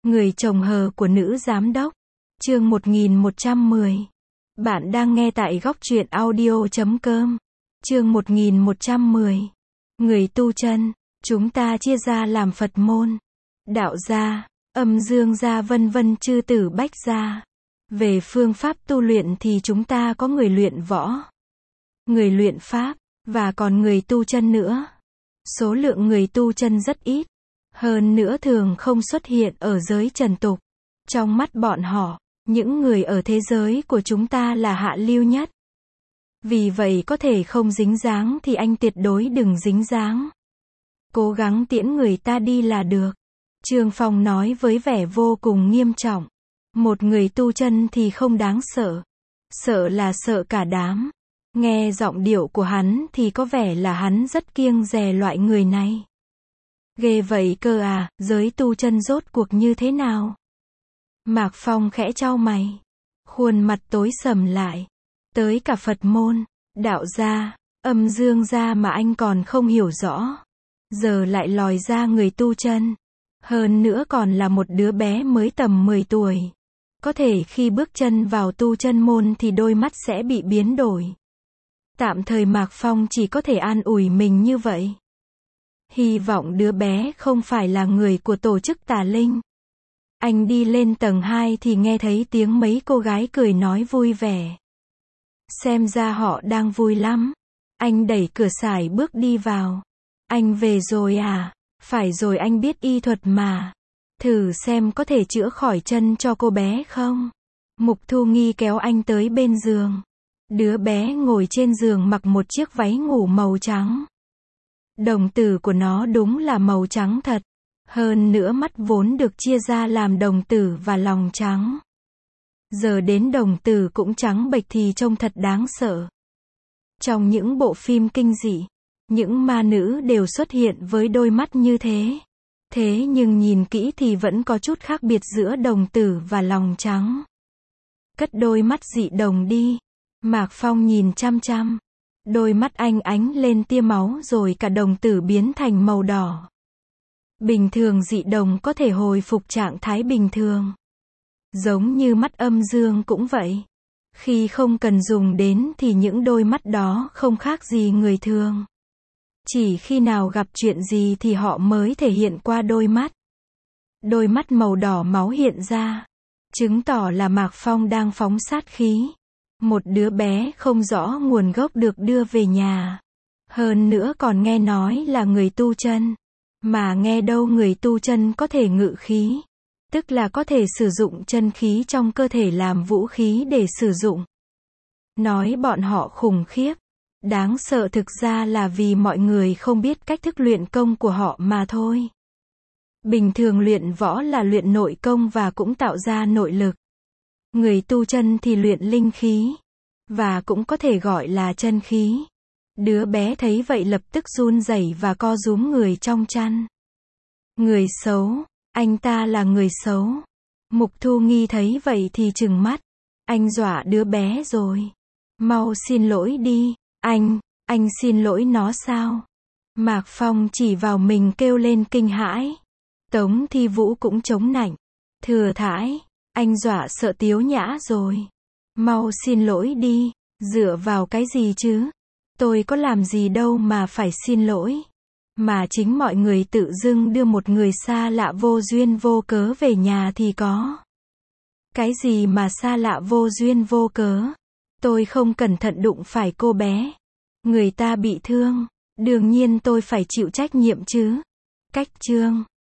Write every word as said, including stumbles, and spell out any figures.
Người chồng hờ của nữ giám đốc. Chương một nghìn một trăm mười. Bạn đang nghe tại góc truyện audio chấm com. Chương một nghìn một trăm mười. Người tu chân. Chúng ta chia ra làm Phật môn, đạo gia, âm dương gia vân vân chư tử bách gia. Về phương pháp tu luyện thì chúng ta có người luyện võ, người luyện pháp, và còn người tu chân nữa. Số lượng người tu chân rất ít, hơn nữa thường không xuất hiện ở giới trần tục. Trong mắt bọn họ, những người ở thế giới của chúng ta là hạ lưu nhất. Vì vậy có thể không dính dáng thì anh tuyệt đối đừng dính dáng. Cố gắng tiễn người ta đi là được. Trương Phong nói với vẻ vô cùng nghiêm trọng. Một người tu chân thì không đáng sợ. Sợ là sợ cả đám. Nghe giọng điệu của hắn thì có vẻ là hắn rất kiêng dè loại người này. Ghê vậy cơ à, giới tu chân rốt cuộc như thế nào? Mạc Phong khẽ chau mày. Khuôn mặt tối sầm lại. Tới cả Phật môn, đạo gia, âm dương gia mà anh còn không hiểu rõ. Giờ lại lòi ra người tu chân. Hơn nữa còn là một đứa bé mới tầm mười tuổi. Có thể khi bước chân vào tu chân môn thì đôi mắt sẽ bị biến đổi. Tạm thời Mạc Phong chỉ có thể an ủi mình như vậy. Hy vọng đứa bé không phải là người của tổ chức tà linh. Anh đi lên tầng hai thì nghe thấy tiếng mấy cô gái cười nói vui vẻ. Xem ra họ đang vui lắm. Anh đẩy cửa sải bước đi vào. Anh về rồi à? Phải rồi, anh biết y thuật mà. Thử xem có thể chữa khỏi chân cho cô bé không? Mục Thu Nghi kéo anh tới bên giường. Đứa bé ngồi trên giường mặc một chiếc váy ngủ màu trắng. Đồng tử của nó đúng là màu trắng thật. Hơn nữa mắt vốn được chia ra làm đồng tử và lòng trắng. Giờ đến đồng tử cũng trắng bệch thì trông thật đáng sợ. Trong những bộ phim kinh dị, những ma nữ đều xuất hiện với đôi mắt như thế. Thế nhưng nhìn kỹ thì vẫn có chút khác biệt giữa đồng tử và lòng trắng. Cất đôi mắt dị đồng đi. Mạc Phong nhìn chăm chăm. Đôi mắt anh ánh lên tia máu rồi cả đồng tử biến thành màu đỏ. Bình thường dị đồng có thể hồi phục trạng thái bình thường. Giống như mắt âm dương cũng vậy. Khi không cần dùng đến thì những đôi mắt đó không khác gì người thường. Chỉ khi nào gặp chuyện gì thì họ mới thể hiện qua đôi mắt. Đôi mắt màu đỏ máu hiện ra, chứng tỏ là Mạc Phong đang phóng sát khí. Một đứa bé không rõ nguồn gốc được đưa về nhà. Hơn nữa còn nghe nói là người tu chân. Mà nghe đâu người tu chân có thể ngự khí. Tức là có thể sử dụng chân khí trong cơ thể làm vũ khí để sử dụng. Nói bọn họ khủng khiếp, đáng sợ thực ra là vì mọi người không biết cách thức luyện công của họ mà thôi. Bình thường luyện võ là luyện nội công và cũng tạo ra nội lực. Người tu chân thì luyện linh khí, và cũng có thể gọi là chân khí. Đứa bé thấy vậy lập tức run rẩy và co rúm người trong chăn. Người xấu, anh ta là người xấu. Mục Thu Nghi thấy vậy thì trừng mắt. Anh dọa đứa bé rồi. Mau xin lỗi đi. Anh, anh xin lỗi nó sao? Mạc Phong chỉ vào mình kêu lên kinh hãi. Tống Thi Vũ cũng chống nạnh. Thừa thãi, anh dọa sợ Tiếu Nhã rồi. Mau xin lỗi đi. Dựa vào cái gì chứ? Tôi có làm gì đâu mà phải xin lỗi. Mà chính mọi người tự dưng đưa một người xa lạ vô duyên vô cớ về nhà thì có. Cái gì mà xa lạ vô duyên vô cớ? Tôi không cẩn thận đụng phải cô bé. Người ta bị thương. Đương nhiên tôi phải chịu trách nhiệm chứ. Cách chương.